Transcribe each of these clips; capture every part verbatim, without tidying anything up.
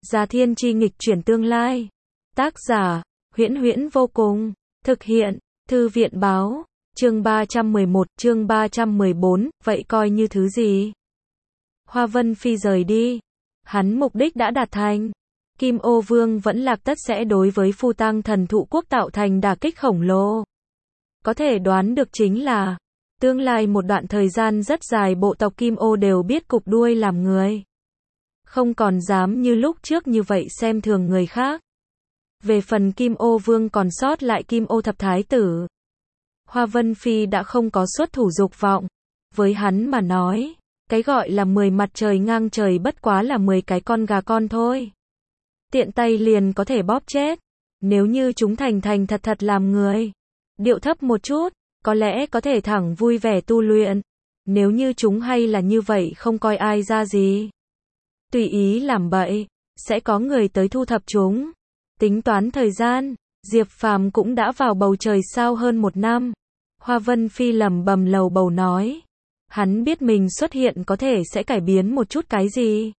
Già Thiên Chi nghịch chuyển tương lai. Tác giả, Huyễn Huyễn vô cùng. Thực hiện, Thư viện báo. Chương ba trăm mười một, chương ba trăm mười bốn, vậy coi như thứ gì? Hoa Vân Phi rời đi. Hắn mục đích đã đạt thành. Kim Ô Vương vẫn lạc tất sẽ đối với Phu Tăng Thần Thụ Quốc tạo thành đả kích khổng lồ. Có thể đoán được chính là, tương lai một đoạn thời gian rất dài bộ tộc Kim Ô đều biết cụp đuôi làm người. Không còn dám như lúc trước như vậy xem thường người khác. Về phần Kim Ô Vương còn sót lại Kim Ô Thập Thái Tử. Hoa Vân Phi đã không có xuất thủ dục vọng. Với hắn mà nói, cái gọi là mười mặt trời ngang trời bất quá là mười cái con gà con thôi. Tiện tay liền có thể bóp chết. Nếu như chúng thành thành thật thật làm người, điệu thấp một chút, có lẽ có thể thẳng vui vẻ tu luyện. Nếu như chúng hay là như vậy không coi ai ra gì, tùy ý làm bậy, sẽ có người tới thu thập chúng. Tính toán thời gian, Diệp Phàm cũng đã vào bầu trời sao hơn một năm. Hoa Vân Phi lẩm bẩm lầu bầu nói. Hắn biết mình xuất hiện có thể sẽ cải biến một chút cái gì.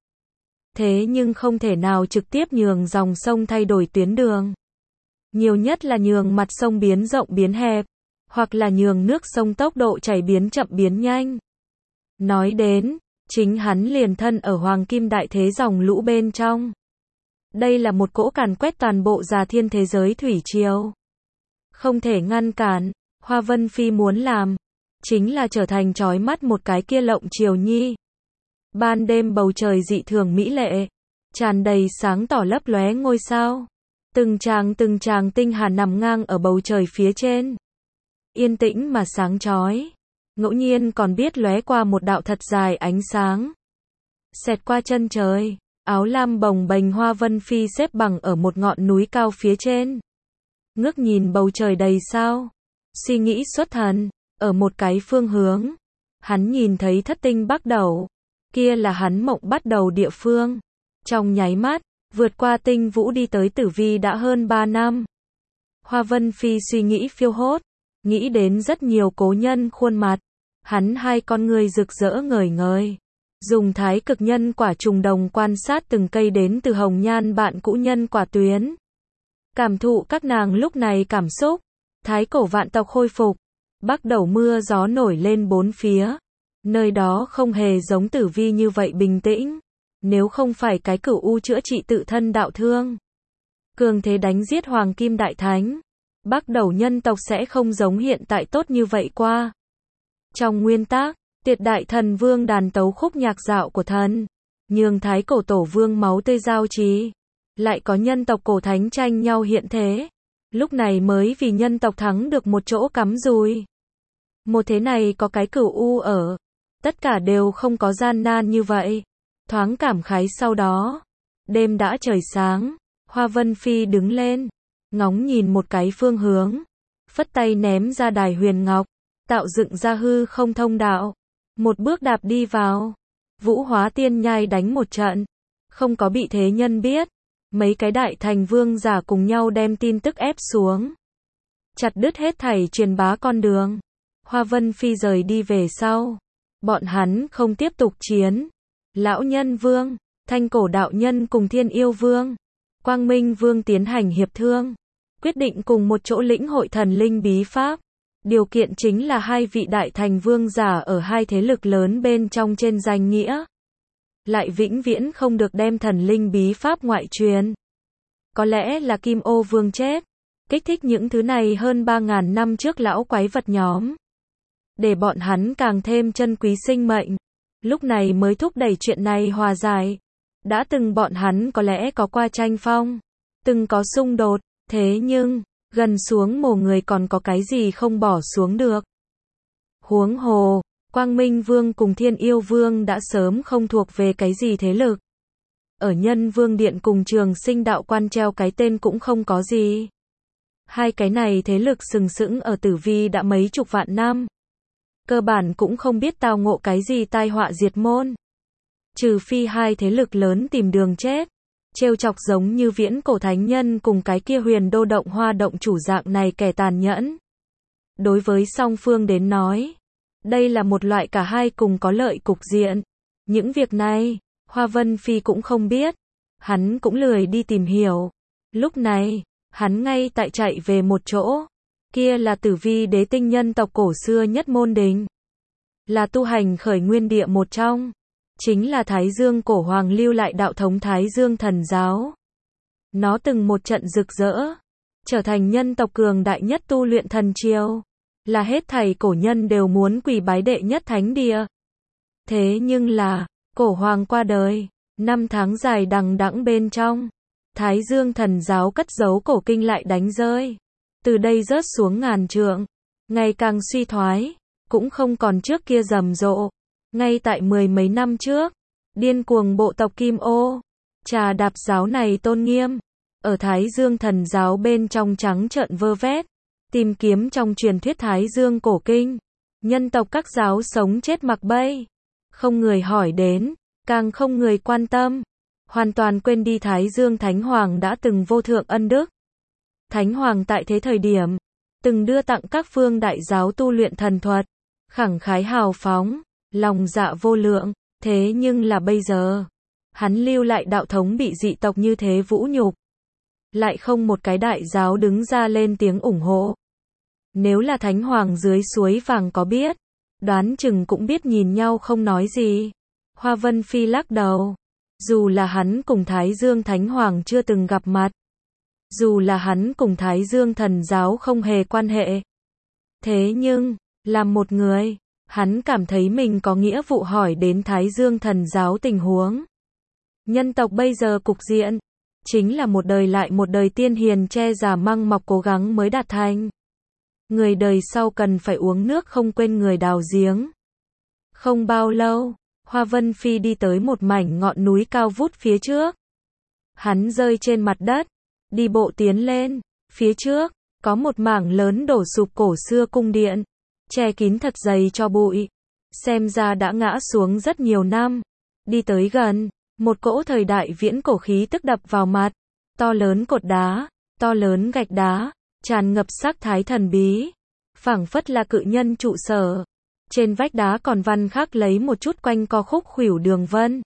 Thế nhưng không thể nào trực tiếp nhường dòng sông thay đổi tuyến đường. Nhiều nhất là nhường mặt sông biến rộng biến hẹp, hoặc là nhường nước sông tốc độ chảy biến chậm biến nhanh. Nói đến, chính hắn liền thân ở Hoàng Kim Đại Thế dòng lũ bên trong. Đây là một cỗ càn quét toàn bộ Già Thiên thế giới thủy triều. Không thể ngăn cản, Hoa Vân Phi muốn làm, chính là trở thành chói mắt một cái kia lộng triều nhi. Ban đêm bầu trời dị thường mỹ lệ, tràn đầy sáng tỏ lấp lóe ngôi sao. Từng tràng từng tràng tinh hà nằm ngang ở bầu trời phía trên. Yên tĩnh mà sáng chói. Ngẫu nhiên còn biết lóe qua một đạo thật dài ánh sáng. Xẹt qua chân trời, áo lam bồng bềnh Hoa Vân Phi xếp bằng ở một ngọn núi cao phía trên. Ngước nhìn bầu trời đầy sao. Suy nghĩ xuất thần, ở một cái phương hướng. Hắn nhìn thấy thất tinh bắt đầu. Kia là hắn mộng bắt đầu địa phương. Trong nháy mắt, vượt qua tinh vũ đi tới tử vi đã hơn ba năm. Hoa Vân Phi suy nghĩ phiêu hốt, nghĩ đến rất nhiều cố nhân khuôn mặt. Hắn hai con người rực rỡ ngời ngời. Dùng thái cực nhân quả trùng đồng quan sát từng cây đến từ hồng nhan bạn cũ nhân quả tuyến. Cảm thụ các nàng lúc này cảm xúc. Thái cổ vạn tộc khôi phục. Bắt đầu mưa gió nổi lên bốn phía. Nơi đó không hề giống tử vi như vậy bình tĩnh. Nếu không phải cái cửu u chữa trị tự thân đạo thương, cường thế đánh giết Hoàng Kim Đại Thánh, bắt đầu nhân tộc sẽ không giống hiện tại tốt như vậy qua. Trong nguyên tắc, Tiệt Đại Thần Vương đàn tấu khúc nhạc dạo của thần, nhường Thái cổ tổ vương máu tươi giao trì, lại có nhân tộc cổ thánh tranh nhau hiện thế. Lúc này mới vì nhân tộc thắng được một chỗ cắm dùi. Một thế này có cái cửu u ở, tất cả đều không có gian nan như vậy. Thoáng cảm khái sau đó, đêm đã trời sáng, Hoa Vân Phi đứng lên, ngóng nhìn một cái phương hướng, phất tay ném ra đài huyền ngọc, tạo dựng ra hư không thông đạo, một bước đạp đi vào. Vũ Hóa Tiên Nhai đánh một trận, không có bị thế nhân biết, mấy cái đại thành vương giả cùng nhau đem tin tức ép xuống, chặt đứt hết thảy truyền bá con đường. Hoa Vân Phi rời đi về sau, bọn hắn không tiếp tục chiến. Lão Nhân Vương, Thanh Cổ Đạo Nhân cùng Thiên Yêu Vương, Quang Minh Vương tiến hành hiệp thương, quyết định cùng một chỗ lĩnh hội thần linh bí pháp. Điều kiện chính là hai vị đại thành vương giả ở hai thế lực lớn bên trong trên danh nghĩa, lại vĩnh viễn không được đem thần linh bí pháp ngoại truyền. Có lẽ là Kim Ô Vương chết, kích thích những thứ này hơn ba ngàn năm trước lão quái vật nhóm, để bọn hắn càng thêm trân quý sinh mệnh. Lúc này mới thúc đẩy chuyện này hòa giải. Đã từng bọn hắn có lẽ có qua tranh phong, từng có xung đột, thế nhưng, gần xuống mồ người còn có cái gì không bỏ xuống được. Huống hồ, Quang Minh Vương cùng Thiên Yêu Vương đã sớm không thuộc về cái gì thế lực. Ở Nhân Vương Điện cùng Trường Sinh Đạo Quan treo cái tên cũng không có gì. Hai cái này thế lực sừng sững ở tử vi đã mấy chục vạn năm. Cơ bản cũng không biết tao ngộ cái gì tai họa diệt môn. Trừ phi hai thế lực lớn tìm đường chết, trêu chọc giống như Viễn Cổ Thánh Nhân cùng cái kia Huyền Đô Động Hoa Động chủ dạng này kẻ tàn nhẫn. Đối với song phương đến nói, đây là một loại cả hai cùng có lợi cục diện. Những việc này, Hoa Vân Phi cũng không biết. hắn cũng lười đi tìm hiểu. Lúc này, hắn ngay tại chạy về một chỗ. Kia là Tử Vi Đế tinh nhân tộc cổ xưa nhất môn đình. Là tu hành khởi nguyên địa một trong. Chính là Thái Dương cổ hoàng lưu lại đạo thống Thái Dương thần giáo. Nó từng một trận rực rỡ, trở thành nhân tộc cường đại nhất tu luyện thần triều. Là hết thảy cổ nhân đều muốn quỳ bái đệ nhất thánh địa. Thế nhưng là, cổ hoàng qua đời, năm tháng dài đằng đẵng bên trong. Thái Dương thần giáo cất giấu cổ kinh lại đánh rơi. Từ đây rớt xuống ngàn trượng, ngày càng suy thoái, cũng không còn trước kia rầm rộ. Ngay tại mười mấy năm trước, điên cuồng bộ tộc Kim Ô, trà đạp giáo này tôn nghiêm, ở Thái Dương thần giáo bên trong trắng trợn vơ vét, tìm kiếm trong truyền thuyết Thái Dương cổ kinh. Nhân tộc các giáo sống chết mặc bay, không người hỏi đến, càng không người quan tâm, hoàn toàn quên đi Thái Dương Thánh Hoàng đã từng vô thượng ân đức. Thánh Hoàng tại thế thời điểm, từng đưa tặng các phương đại giáo tu luyện thần thuật, khẳng khái hào phóng, lòng dạ vô lượng, thế nhưng là bây giờ, hắn lưu lại đạo thống bị dị tộc như thế vũ nhục. Lại không một cái đại giáo đứng ra lên tiếng ủng hộ. Nếu là Thánh Hoàng dưới suối vàng có biết, đoán chừng cũng biết nhìn nhau không nói gì. Hoa Vân Phi lắc đầu. Dù là hắn cùng Thái Dương Thánh Hoàng chưa từng gặp mặt. Dù là hắn cùng Thái Dương thần giáo không hề quan hệ. Thế nhưng, làm một người, hắn cảm thấy mình có nghĩa vụ hỏi đến Thái Dương thần giáo tình huống. Nhân tộc bây giờ cục diện, chính là một đời lại một đời tiên hiền che giả măng mọc cố gắng mới đạt thành. Người đời sau cần phải uống nước không quên người đào giếng. Không bao lâu, Hoa Vân Phi đi tới một mảnh ngọn núi cao vút phía trước. Hắn rơi trên mặt đất, đi bộ tiến lên, phía trước, có một mảng lớn đổ sụp cổ xưa cung điện, che kín thật dày cho bụi, xem ra đã ngã xuống rất nhiều năm. Đi tới gần, một cỗ thời đại viễn cổ khí tức đập vào mặt, to lớn cột đá, to lớn gạch đá, tràn ngập sắc thái thần bí, phảng phất là cự nhân trụ sở. Trên vách đá còn văn khắc lấy một chút quanh co khúc khuỷu đường vân.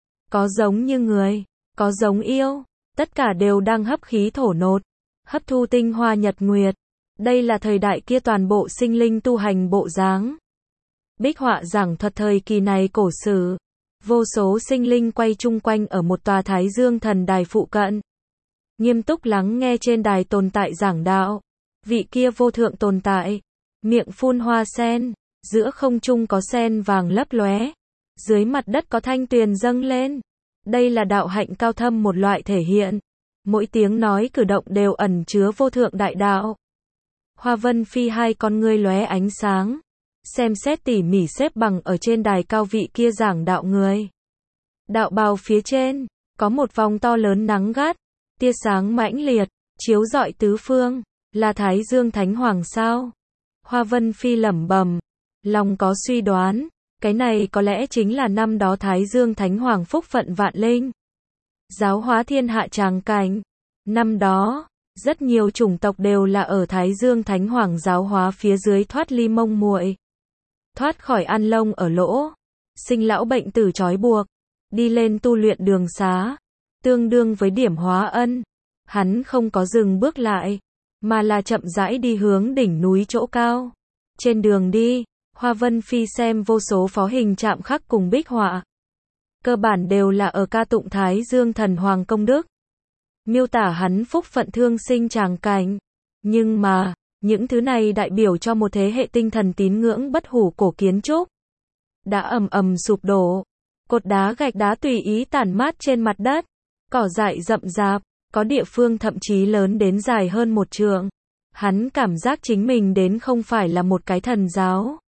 Có giống như người, có giống yêu, tất cả đều đang hấp khí thổ nốt, hấp thu tinh hoa nhật nguyệt. Đây là thời đại kia toàn bộ sinh linh tu hành bộ dáng. Bích họa giảng thuật thời kỳ này cổ sử, vô số sinh linh quay chung quanh ở một tòa Thái Dương thần đài phụ cận. Nghiêm túc lắng nghe trên đài tồn tại giảng đạo. Vị kia vô thượng tồn tại, miệng phun hoa sen, giữa không trung có sen vàng lấp lóe, dưới mặt đất có thanh tuyền dâng lên. Đây là đạo hạnh cao thâm một loại thể hiện. Mỗi tiếng nói cử động đều ẩn chứa vô thượng đại đạo. Hoa Vân Phi hai con ngươi lóe ánh sáng, xem xét tỉ mỉ xếp bằng ở trên đài cao vị kia giảng đạo người. Đạo bào phía trên, có một vòng to lớn nắng gắt, tia sáng mãnh liệt, chiếu rọi tứ phương, là Thái Dương Thánh Hoàng sao? Hoa Vân Phi lẩm bẩm, lòng có suy đoán, cái này có lẽ chính là năm đó Thái Dương Thánh Hoàng phúc phận vạn linh, giáo hóa thiên hạ tràng cảnh. Năm đó, rất nhiều chủng tộc đều là ở Thái Dương Thánh Hoàng giáo hóa phía dưới thoát ly mông muội, thoát khỏi ăn lông ở lỗ, sinh lão bệnh tử trói buộc, đi lên tu luyện đường xá, tương đương với điểm hóa ân. Hắn không có dừng bước lại, mà là chậm rãi đi hướng đỉnh núi chỗ cao. Trên đường đi, Hoa Vân Phi xem vô số phó hình chạm khắc cùng bích họa. Cơ bản đều là ở ca tụng Thái Dương thần hoàng công đức, miêu tả hắn phúc phận thương sinh tràng cảnh. Nhưng mà, những thứ này đại biểu cho một thế hệ tinh thần tín ngưỡng bất hủ cổ kiến trúc. Đã ầm ầm sụp đổ, cột đá gạch đá tùy ý tản mát trên mặt đất, cỏ dại rậm rạp, có địa phương thậm chí lớn đến dài hơn một trượng. Hắn cảm giác chính mình đến không phải là một cái thần giáo,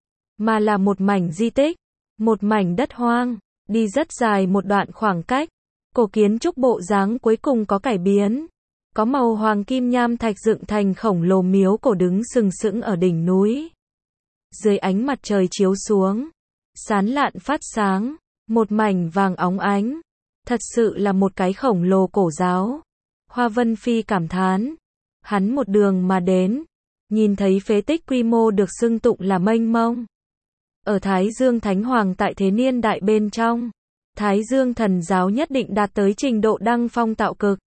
mà là một mảnh di tích, một mảnh đất hoang, đi rất dài một đoạn khoảng cách. Cổ kiến trúc bộ dáng cuối cùng có cải biến. Có màu hoàng kim nham thạch dựng thành khổng lồ miếu cổ đứng sừng sững ở đỉnh núi. Dưới ánh mặt trời chiếu xuống, sán lạn phát sáng, một mảnh vàng óng ánh. Thật sự là một cái khổng lồ cổ giáo. Hoa Vân Phi cảm thán. Hắn một đường mà đến, nhìn thấy phế tích quy mô được xưng tụng là mênh mông. Ở Thái Dương Thánh Hoàng tại thế niên đại bên trong, Thái Dương Thần giáo nhất định đạt tới trình độ đăng phong tạo cực.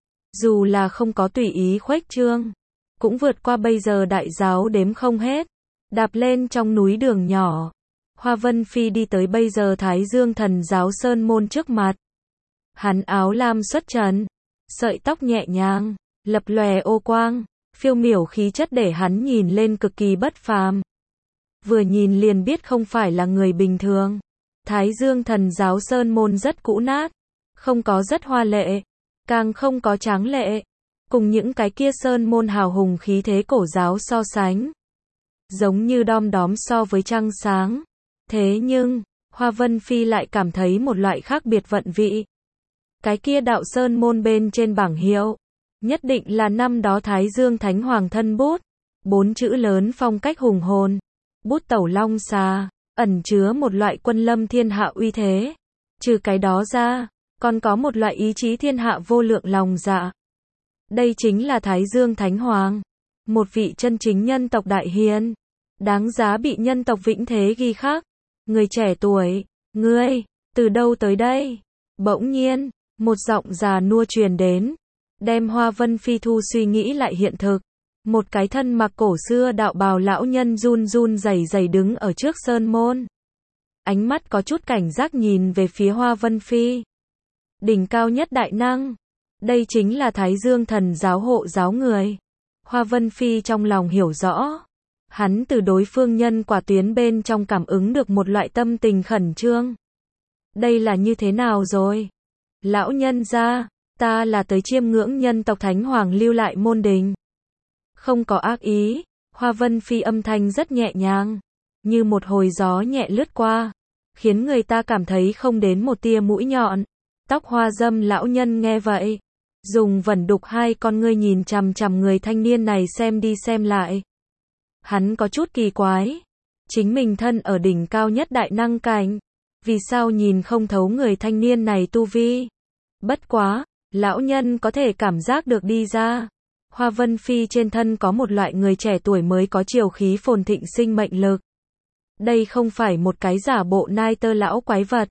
Dù là không có tùy ý khuếch trương, cũng vượt qua bây giờ đại giáo đếm không hết. Đạp lên trong núi đường nhỏ, Hoa Vân Phi đi tới bây giờ Thái Dương Thần giáo sơn môn trước mặt. Hắn áo lam xuất trần, sợi tóc nhẹ nhàng, lập lòe ô quang, phiêu miểu khí chất để hắn nhìn lên cực kỳ bất phàm. Vừa nhìn liền biết không phải là người bình thường. Thái Dương Thần giáo sơn môn rất cũ nát, không có rất hoa lệ, càng không có tráng lệ, cùng những cái kia sơn môn hào hùng khí thế cổ giáo so sánh, giống như đom đóm so với trăng sáng. Thế nhưng, Hoa Vân Phi lại cảm thấy một loại khác biệt vận vị. Cái kia đạo sơn môn bên trên bảng hiệu, nhất định là năm đó Thái Dương Thánh Hoàng thân bút, bốn chữ lớn phong cách hùng hồn, bút tẩu long xà, ẩn chứa một loại quân lâm thiên hạ uy thế. Trừ cái đó ra, còn có một loại ý chí thiên hạ vô lượng lòng dạ. Đây chính là Thái Dương Thánh Hoàng, một vị chân chính nhân tộc đại hiền, đáng giá bị nhân tộc vĩnh thế ghi khắc. Người trẻ tuổi, ngươi, từ đâu tới đây? Bỗng nhiên, một giọng già nua truyền đến, đem Hoa Vân Phi thu suy nghĩ lại hiện thực. Một cái thân mặc cổ xưa đạo bào lão nhân run run rẩy rẩy đứng ở trước sơn môn. Ánh mắt có chút cảnh giác nhìn về phía Hoa Vân Phi. Đỉnh cao nhất đại năng. Đây chính là Thái Dương Thần giáo hộ giáo người. Hoa Vân Phi trong lòng hiểu rõ. Hắn từ đối phương nhân quả tuyến bên trong cảm ứng được một loại tâm tình khẩn trương. Đây là như thế nào rồi? Lão nhân gia, ta là tới chiêm ngưỡng nhân tộc Thánh Hoàng lưu lại môn đình. Không có ác ý, Hoa Vân Phi âm thanh rất nhẹ nhàng, như một hồi gió nhẹ lướt qua, khiến người ta cảm thấy không đến một tia mũi nhọn. Tóc hoa dâm lão nhân nghe vậy, dùng vẩn đục hai con ngươi nhìn chằm chằm người thanh niên này xem đi xem lại. Hắn có chút kỳ quái, chính mình thân ở đỉnh cao nhất đại năng cảnh, vì sao nhìn không thấu người thanh niên này tu vi? Bất quá, lão nhân có thể cảm giác được đi ra. Hoa Vân Phi trên thân có một loại người trẻ tuổi mới có chiều khí phồn thịnh sinh mệnh lực. Đây không phải một cái giả bộ nai tơ lão quái vật,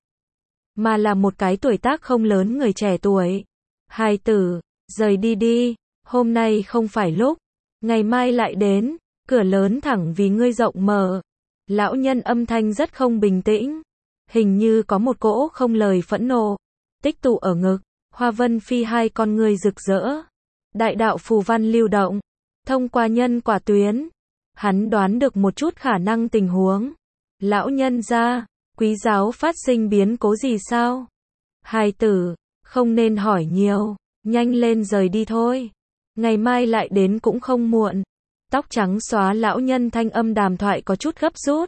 mà là một cái tuổi tác không lớn người trẻ tuổi. Hài tử, rời đi đi, hôm nay không phải lúc, ngày mai lại đến, cửa lớn thẳng vì ngươi rộng mở. Lão nhân âm thanh rất không bình tĩnh, hình như có một cỗ không lời phẫn nộ tích tụ ở ngực. Hoa Vân Phi hai con ngươi rực rỡ. Đại đạo phù văn lưu động, thông qua nhân quả tuyến, hắn đoán được một chút khả năng tình huống. Lão nhân gia, quý giáo phát sinh biến cố gì sao? Hài tử, không nên hỏi nhiều, nhanh lên rời đi thôi. Ngày mai lại đến cũng không muộn. Tóc trắng xóa lão nhân thanh âm đàm thoại có chút gấp rút,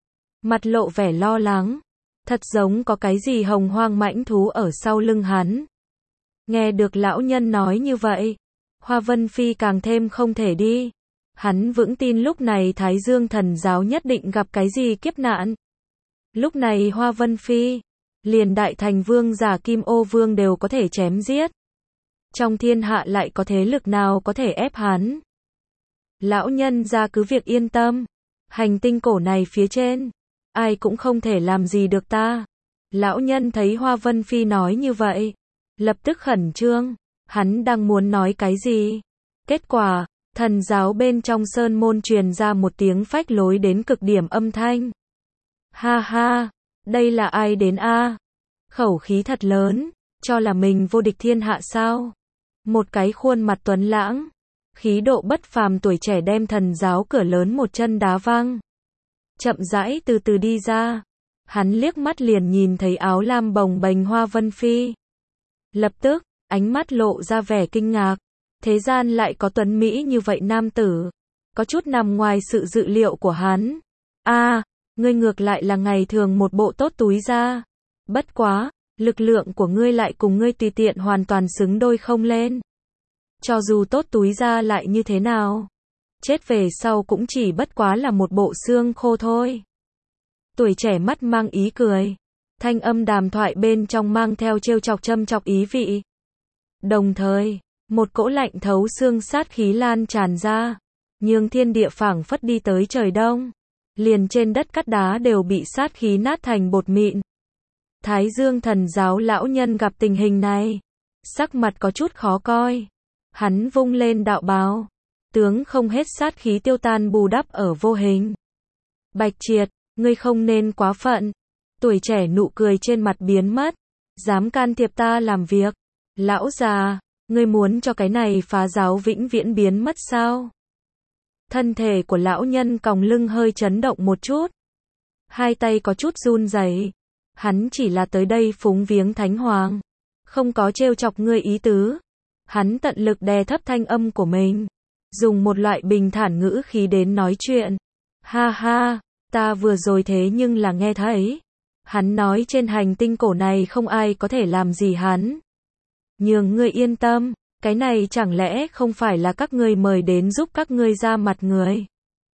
mặt lộ vẻ lo lắng, thật giống có cái gì hồng hoang mãnh thú ở sau lưng hắn. Nghe được lão nhân nói như vậy, Hoa Vân Phi càng thêm không thể đi. Hắn vững tin lúc này Thái Dương Thần giáo nhất định gặp cái gì kiếp nạn. Lúc này Hoa Vân Phi, liền đại thành vương giả Kim Ô Vương đều có thể chém giết. Trong thiên hạ lại có thế lực nào có thể ép hắn? Lão nhân gia cứ việc yên tâm. Hành tinh cổ này phía trên, ai cũng không thể làm gì được ta. Lão nhân thấy Hoa Vân Phi nói như vậy, lập tức khẩn trương. Hắn đang muốn nói cái gì? Kết quả, thần giáo bên trong sơn môn truyền ra một tiếng phách lối đến cực điểm âm thanh. Ha ha, đây là ai đến a? Khẩu khí thật lớn, cho là mình vô địch thiên hạ sao? Một cái khuôn mặt tuấn lãng, khí độ bất phàm tuổi trẻ đem thần giáo cửa lớn một chân đá văng. Chậm rãi từ từ đi ra. Hắn liếc mắt liền nhìn thấy áo lam bồng bềnh Hoa Vân Phi. Lập tức, ánh mắt lộ ra vẻ kinh ngạc. Thế gian lại có tuấn mỹ như vậy nam tử. Có chút nằm ngoài sự dự liệu của hắn. A, à, ngươi ngược lại là ngày thường một bộ tốt túi ra. Bất quá, lực lượng của ngươi lại cùng ngươi tùy tiện hoàn toàn xứng đôi không lên. Cho dù tốt túi ra lại như thế nào, chết về sau cũng chỉ bất quá là một bộ xương khô thôi. Tuổi trẻ mắt mang ý cười, thanh âm đàm thoại bên trong mang theo trêu chọc châm chọc ý vị. Đồng thời, một cỗ lạnh thấu xương sát khí lan tràn ra, nhường thiên địa phảng phất đi tới trời đông, liền trên đất cát đá đều bị sát khí nát thành bột mịn. Thái Dương Thần Giáo lão nhân gặp tình hình này, sắc mặt có chút khó coi. Hắn vung lên đạo bào, tướng không hết sát khí tiêu tan bù đắp ở vô hình. Bạch Triệt, ngươi không nên quá phận. Tuổi trẻ nụ cười trên mặt biến mất. Dám can thiệp ta làm việc. Lão già, ngươi muốn cho cái này phá giáo vĩnh viễn biến mất sao? Thân thể của lão nhân còng lưng hơi chấn động một chút. Hai tay có chút run rẩy. Hắn chỉ là tới đây phúng viếng Thánh Hoàng, không có trêu chọc ngươi ý tứ. Hắn tận lực đè thấp thanh âm của mình, dùng một loại bình thản ngữ khí đến nói chuyện. Ha ha, ta vừa rồi thế nhưng là nghe thấy. Hắn nói trên hành tinh cổ này không ai có thể làm gì hắn. Nhường ngươi yên tâm, cái này chẳng lẽ không phải là các ngươi mời đến giúp các ngươi ra mặt người.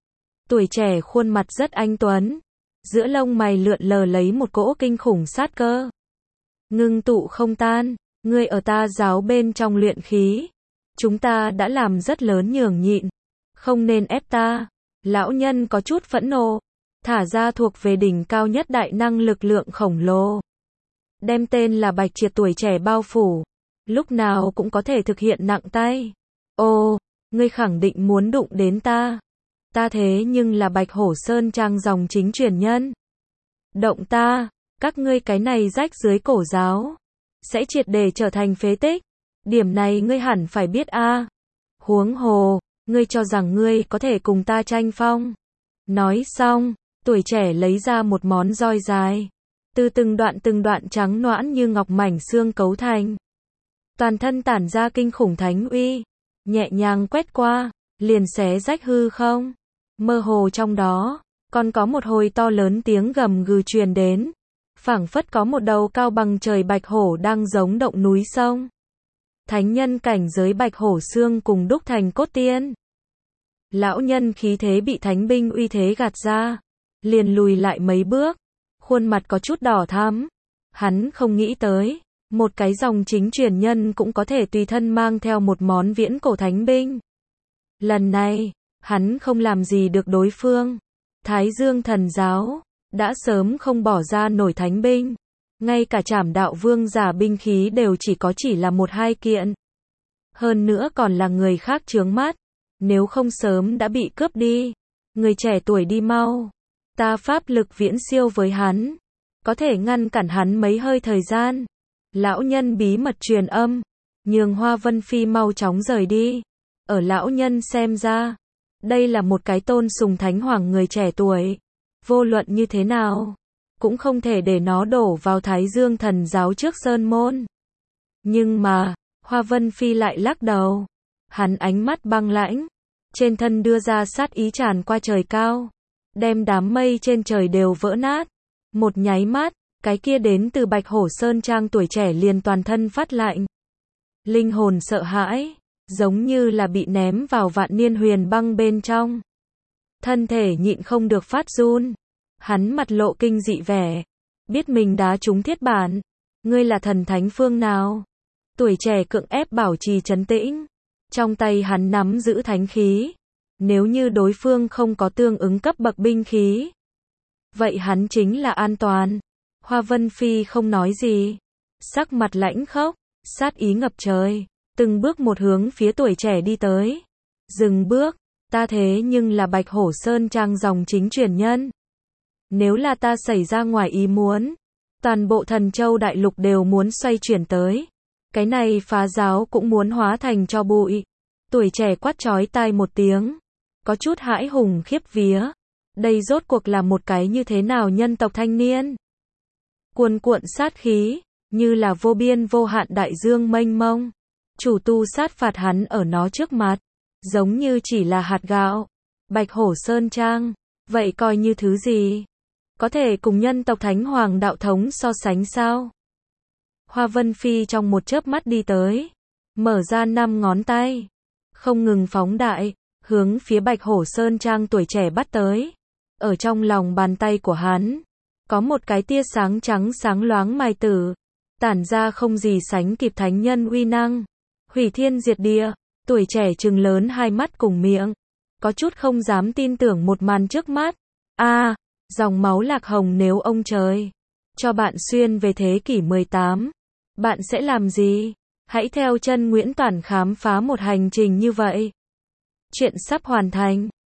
Tuổi trẻ khuôn mặt rất anh tuấn, giữa lông mày lượn lờ lấy một cỗ kinh khủng sát cơ. Ngưng tụ không tan, ngươi ở ta giáo bên trong luyện khí. Chúng ta đã làm rất lớn nhường nhịn, không nên ép ta. Lão nhân có chút phẫn nộ, thả ra thuộc về đỉnh cao nhất đại năng lực lượng khổng lồ. Đem tên là Bạch Triệt tuổi trẻ bao phủ, lúc nào cũng có thể thực hiện nặng tay. Ô, ngươi khẳng định muốn đụng đến ta. Ta thế nhưng là Bạch Hổ Sơn Trang dòng chính truyền nhân. Động ta, các ngươi cái này rách dưới cổ giáo, sẽ triệt để trở thành phế tích. Điểm này ngươi hẳn phải biết a. Huống hồ, ngươi cho rằng ngươi có thể cùng ta tranh phong. Nói xong, tuổi trẻ lấy ra một món roi dài, từ từng đoạn từng đoạn trắng noãn như ngọc mảnh xương cấu thành. Toàn thân tản ra kinh khủng thánh uy, nhẹ nhàng quét qua, liền xé rách hư không. Mơ hồ trong đó, còn có một hồi to lớn tiếng gầm gừ truyền đến, phảng phất có một đầu cao bằng trời bạch hổ đang giống động núi sông. Thánh nhân cảnh giới bạch hổ xương cùng đúc thành cốt tiên. Lão nhân khí thế bị thánh binh uy thế gạt ra, liền lùi lại mấy bước, khuôn mặt có chút đỏ thắm. Hắn không nghĩ tới, một cái dòng chính truyền nhân cũng có thể tùy thân mang theo một món viễn cổ thánh binh. Lần này, hắn không làm gì được đối phương. Thái Dương Thần Giáo đã sớm không bỏ ra nổi thánh binh, ngay cả Trảm Đạo Vương giả binh khí đều chỉ có chỉ là một hai kiện. Hơn nữa còn là người khác chướng mắt, nếu không sớm đã bị cướp đi. Người trẻ tuổi đi mau, ta pháp lực viễn siêu với hắn, có thể ngăn cản hắn mấy hơi thời gian. Lão nhân bí mật truyền âm, nhường Hoa Vân Phi mau chóng rời đi. Ở lão nhân xem ra, đây là một cái tôn sùng thánh hoàng người trẻ tuổi. Vô luận như thế nào, cũng không thể để nó đổ vào Thái Dương Thần Giáo trước sơn môn. Nhưng mà, Hoa Vân Phi lại lắc đầu. Hắn ánh mắt băng lãnh, trên thân đưa ra sát ý tràn qua trời cao, đem đám mây trên trời đều vỡ nát. Một nháy mắt, cái kia đến từ Bạch Hổ Sơn Trang tuổi trẻ liền toàn thân phát lạnh. Linh hồn sợ hãi, giống như là bị ném vào vạn niên huyền băng bên trong. Thân thể nhịn không được phát run. Hắn mặt lộ kinh dị vẻ, biết mình đá trúng thiết bản. Ngươi là thần thánh phương nào? Tuổi trẻ cưỡng ép bảo trì trấn tĩnh. Trong tay hắn nắm giữ thánh khí. Nếu như đối phương không có tương ứng cấp bậc binh khí, vậy hắn chính là an toàn. Hoa Vân Phi không nói gì, sắc mặt lãnh khốc, sát ý ngập trời, từng bước một hướng phía tuổi trẻ đi tới. Dừng bước, ta thế nhưng là Bạch Hổ Sơn Trang dòng chính truyền nhân. Nếu là ta xảy ra ngoài ý muốn, toàn bộ Thần Châu đại lục đều muốn xoay chuyển tới. Cái này phá giáo cũng muốn hóa thành tro bụi. Tuổi trẻ quát chói tai một tiếng, có chút hãi hùng khiếp vía. Đây rốt cuộc là một cái như thế nào nhân tộc thanh niên? Cuồn cuộn sát khí, như là vô biên vô hạn đại dương mênh mông. Chủ tu sát phạt hắn ở nó trước mặt, giống như chỉ là hạt gạo. Bạch Hổ Sơn Trang, vậy coi như thứ gì? Có thể cùng nhân tộc Thánh Hoàng đạo thống so sánh sao? Hoa Vân Phi trong một chớp mắt đi tới, mở ra năm ngón tay, không ngừng phóng đại, hướng phía Bạch Hổ Sơn Trang tuổi trẻ bắt tới. Ở trong lòng bàn tay của hắn, có một cái tia sáng trắng sáng loáng mài tử, tản ra không gì sánh kịp thánh nhân uy năng, hủy thiên diệt địa. Tuổi trẻ trừng lớn hai mắt cùng miệng, có chút không dám tin tưởng một màn trước mắt. A, à, dòng máu lạc hồng nếu ông trời. cho bạn xuyên về thế kỷ mười tám. Bạn sẽ làm gì? Hãy theo chân Nguyễn Toản khám phá một hành trình như vậy. Chuyện sắp hoàn thành.